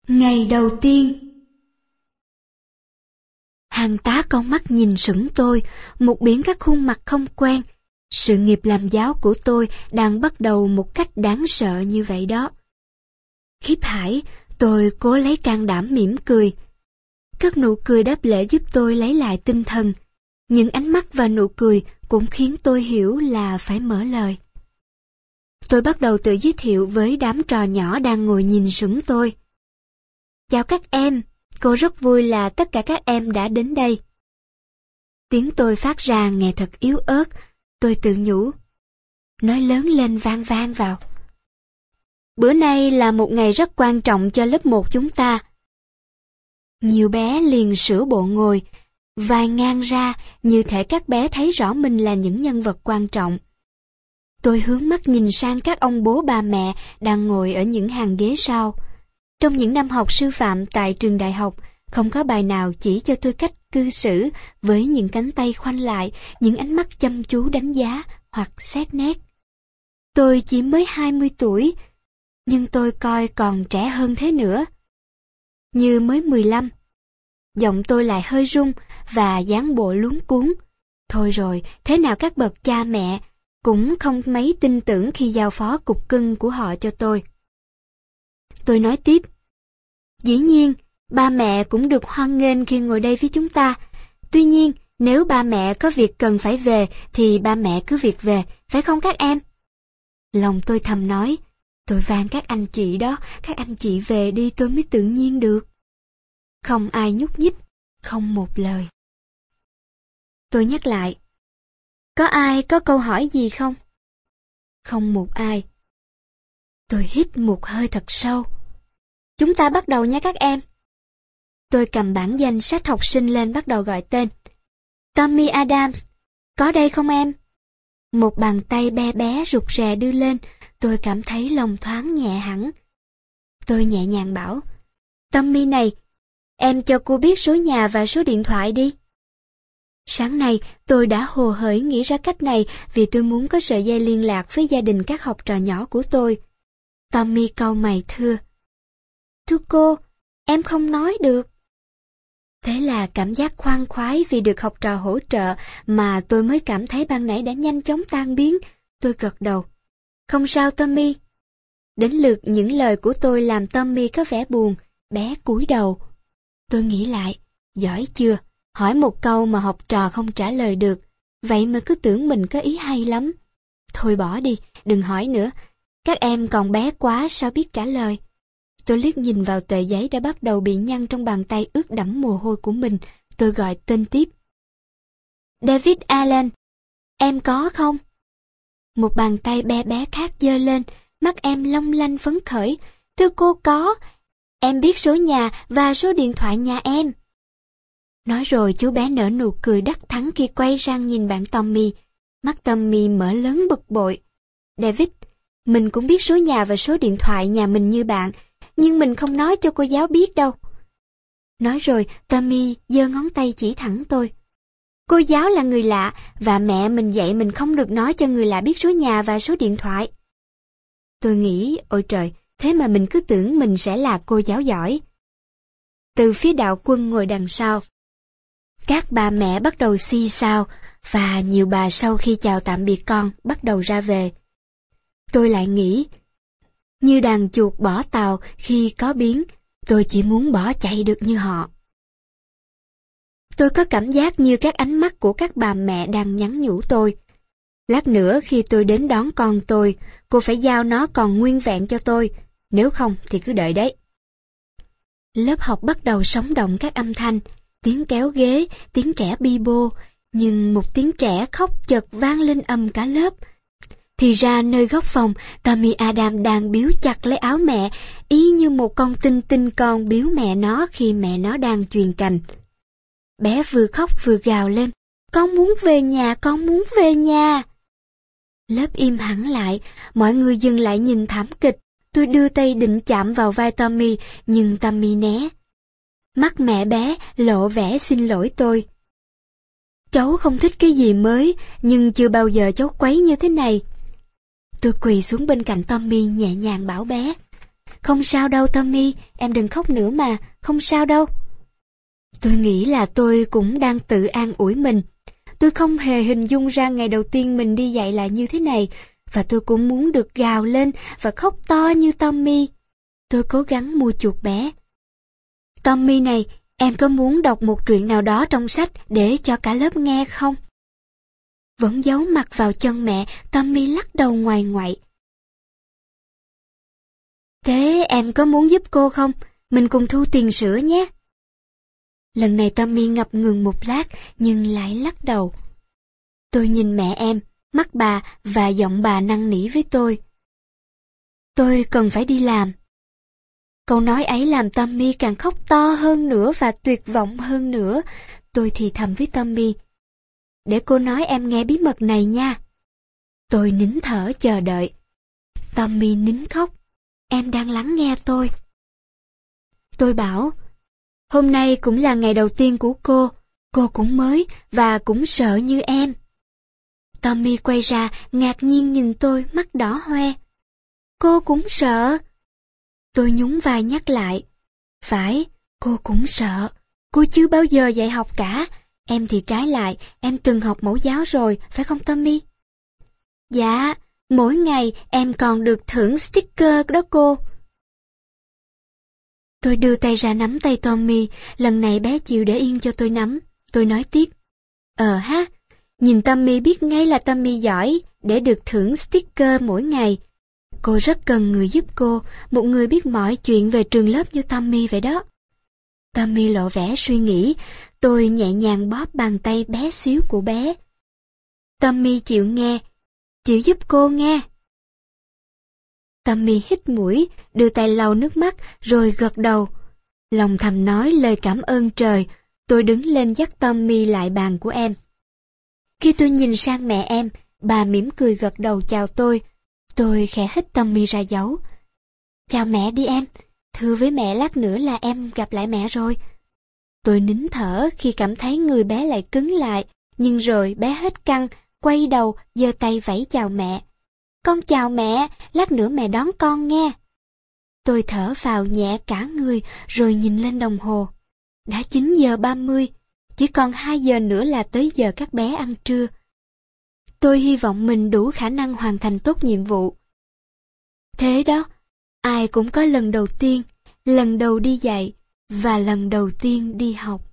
Ngày đầu tiên. Hàng tá con mắt nhìn sững tôi, một biển các khuôn mặt không quen. Sự nghiệp làm giáo của tôi đang bắt đầu một cách đáng sợ như vậy đó. Khiếp hãi, tôi cố lấy can đảm mỉm cười. Các nụ cười đáp lễ giúp tôi lấy lại tinh thần. Những ánh mắt và nụ cười cũng khiến tôi hiểu là phải mở lời. Tôi bắt đầu tự giới thiệu với đám trò nhỏ đang ngồi nhìn sững tôi. Chào các em, cô rất vui là tất cả các em đã đến đây. Tiếng tôi phát ra nghe thật yếu ớt, tôi tự nhủ. Nói lớn lên vang vang vào. Bữa nay là một ngày rất quan trọng cho lớp 1 chúng ta. Nhiều bé liền sửa bộ ngồi, vai ngang ra như thể các bé thấy rõ mình là những nhân vật quan trọng. Tôi hướng mắt nhìn sang các ông bố bà mẹ đang ngồi ở những hàng ghế sau. Trong những năm học sư phạm tại trường đại học, không có bài nào chỉ cho tôi cách cư xử với những cánh tay khoanh lại, những ánh mắt chăm chú đánh giá hoặc xét nét. Tôi chỉ mới 20 tuổi, nhưng tôi coi còn trẻ hơn thế nữa. Như mới 15. Giọng tôi lại hơi run và dáng bộ luống cuống. Thôi rồi, thế nào các bậc cha mẹ cũng không mấy tin tưởng khi giao phó cục cưng của họ cho tôi. Tôi nói tiếp. Dĩ nhiên, ba mẹ cũng được hoan nghênh khi ngồi đây với chúng ta. Tuy nhiên, nếu ba mẹ có việc cần phải về, thì ba mẹ cứ việc về, phải không các em? Lòng tôi thầm nói, tôi van các anh chị đó, các anh chị về đi tôi mới tự nhiên được. Không ai nhúc nhích, không một lời. Tôi nhắc lại, có ai có câu hỏi gì không? Không một ai. Tôi hít một hơi thật sâu. Chúng ta bắt đầu nha các em. Tôi cầm bản danh sách học sinh lên bắt đầu gọi tên. Tommy Adams, có đây không em? Một bàn tay bé bé rụt rè đưa lên, tôi cảm thấy lòng thoáng nhẹ hẳn. Tôi nhẹ nhàng bảo, Tommy này, em cho cô biết số nhà và số điện thoại đi. Sáng nay, tôi đã hồ hởi nghĩ ra cách này vì tôi muốn có sợi dây liên lạc với gia đình các học trò nhỏ của tôi. Tommy cau mày thưa, thưa cô, em không nói được. Thế là cảm giác khoan khoái vì được học trò hỗ trợ mà tôi mới cảm thấy ban nãy đã nhanh chóng tan biến. Tôi gật đầu. Không sao Tommy. Đến lượt những lời của tôi làm Tommy có vẻ buồn, bé cúi đầu. Tôi nghĩ lại, giỏi chưa, hỏi một câu mà học trò không trả lời được, vậy mà cứ tưởng mình có ý hay lắm. Thôi bỏ đi, đừng hỏi nữa, các em còn bé quá sao biết trả lời. Tôi liếc nhìn vào tờ giấy đã bắt đầu bị nhăn trong bàn tay ướt đẫm mồ hôi của mình, tôi gọi tên tiếp. David Allen, em có không? Một bàn tay bé bé khác giơ lên, mắt em long lanh phấn khởi. Thưa cô có, em biết số nhà và số điện thoại nhà em. Nói rồi chú bé nở nụ cười đắc thắng khi quay sang nhìn bạn Tommy. Mắt Tommy mở lớn bực bội. David, mình cũng biết số nhà và số điện thoại nhà mình như bạn, nhưng mình không nói cho cô giáo biết đâu. Nói rồi, Tommy giơ ngón tay chỉ thẳng tôi. Cô giáo là người lạ, và mẹ mình dạy mình không được nói cho người lạ biết số nhà và số điện thoại. Tôi nghĩ, ôi trời, thế mà mình cứ tưởng mình sẽ là cô giáo giỏi. Từ phía đạo quân ngồi đằng sau, các bà mẹ bắt đầu xì xào, và nhiều bà sau khi chào tạm biệt con bắt đầu ra về. Tôi lại nghĩ, như đàn chuột bỏ tàu khi có biến, tôi chỉ muốn bỏ chạy được như họ. Tôi có cảm giác như các ánh mắt của các bà mẹ đang nhắn nhủ tôi. Lát nữa khi tôi đến đón con tôi, cô phải giao nó còn nguyên vẹn cho tôi, nếu không thì cứ đợi đấy. Lớp học bắt đầu sống động các âm thanh, tiếng kéo ghế, tiếng trẻ bi bô, nhưng một tiếng trẻ khóc chợt vang lên ầm cả lớp. Thì ra nơi góc phòng, Tommy Adam đang biếu chặt lấy áo mẹ, y như một con tinh tinh con biếu mẹ nó khi mẹ nó đang chuyền cành. Bé vừa khóc vừa gào lên, con muốn về nhà, con muốn về nhà. Lớp im hẳn lại, mọi người dừng lại nhìn thảm kịch. Tôi đưa tay định chạm vào vai Tommy, nhưng Tommy né. Mắt mẹ bé lộ vẻ xin lỗi tôi. Cháu không thích cái gì mới, nhưng chưa bao giờ cháu quấy như thế này. Tôi quỳ xuống bên cạnh Tommy nhẹ nhàng bảo bé. Không sao đâu Tommy, em đừng khóc nữa mà, không sao đâu. Tôi nghĩ là tôi cũng đang tự an ủi mình. Tôi không hề hình dung ra ngày đầu tiên mình đi dạy lại như thế này, và tôi cũng muốn được gào lên và khóc to như Tommy. Tôi cố gắng mua chuộc bé. Tommy này, em có muốn đọc một truyện nào đó trong sách để cho cả lớp nghe không? Vẫn giấu mặt vào chân mẹ, Tommy lắc đầu ngoài ngoại. Thế em có muốn giúp cô không? Mình cùng thu tiền sữa nhé. Lần này Tommy ngập ngừng một lát nhưng lại lắc đầu. Tôi nhìn mẹ em, mắt bà và giọng bà năn nỉ với tôi. Tôi cần phải đi làm. Câu nói ấy làm Tommy càng khóc to hơn nữa và tuyệt vọng hơn nữa. Tôi thì thầm với Tommy. Để cô nói em nghe bí mật này nha. Tôi nín thở chờ đợi. Tommy nín khóc. Em đang lắng nghe tôi. Tôi bảo, hôm nay cũng là ngày đầu tiên của cô cũng mới và cũng sợ như em. Tommy quay ra, ngạc nhiên nhìn tôi, mắt đỏ hoe. Cô cũng sợ. Tôi nhún vai nhắc lại. Phải, cô cũng sợ. Cô chưa bao giờ dạy học cả. Em thì trái lại, em từng học mẫu giáo rồi, phải không Tommy? Dạ, mỗi ngày em còn được thưởng sticker đó cô. Tôi đưa tay ra nắm tay Tommy, lần này bé chịu để yên cho tôi nắm. Tôi nói tiếp. Ha, nhìn Tommy biết ngay là Tommy giỏi để được thưởng sticker mỗi ngày. Cô rất cần người giúp cô, một người biết mọi chuyện về trường lớp như Tommy vậy đó. Tommy lộ vẻ suy nghĩ, tôi nhẹ nhàng bóp bàn tay bé xíu của bé. Tommy chịu nghe, chịu giúp cô nghe. Tommy hít mũi, đưa tay lau nước mắt, rồi gật đầu. Lòng thầm nói lời cảm ơn trời, tôi đứng lên dắt Tommy lại bàn của em. Khi tôi nhìn sang mẹ em, bà mỉm cười gật đầu chào tôi. Tôi khẽ hít Tommy ra dấu. Chào mẹ đi em, thưa với mẹ lát nữa là em gặp lại mẹ rồi. Tôi nín thở khi cảm thấy người bé lại cứng lại, nhưng rồi bé hết căng, quay đầu, giơ tay vẫy chào mẹ. Con chào mẹ, lát nữa mẹ đón con nghe. Tôi thở phào nhẹ cả người rồi nhìn lên đồng hồ. Đã 9:30, chỉ còn 2 giờ nữa là tới giờ các bé ăn trưa. Tôi hy vọng mình đủ khả năng hoàn thành tốt nhiệm vụ. Thế đó, ai cũng có lần đầu tiên, lần đầu đi dạy và lần đầu tiên đi học.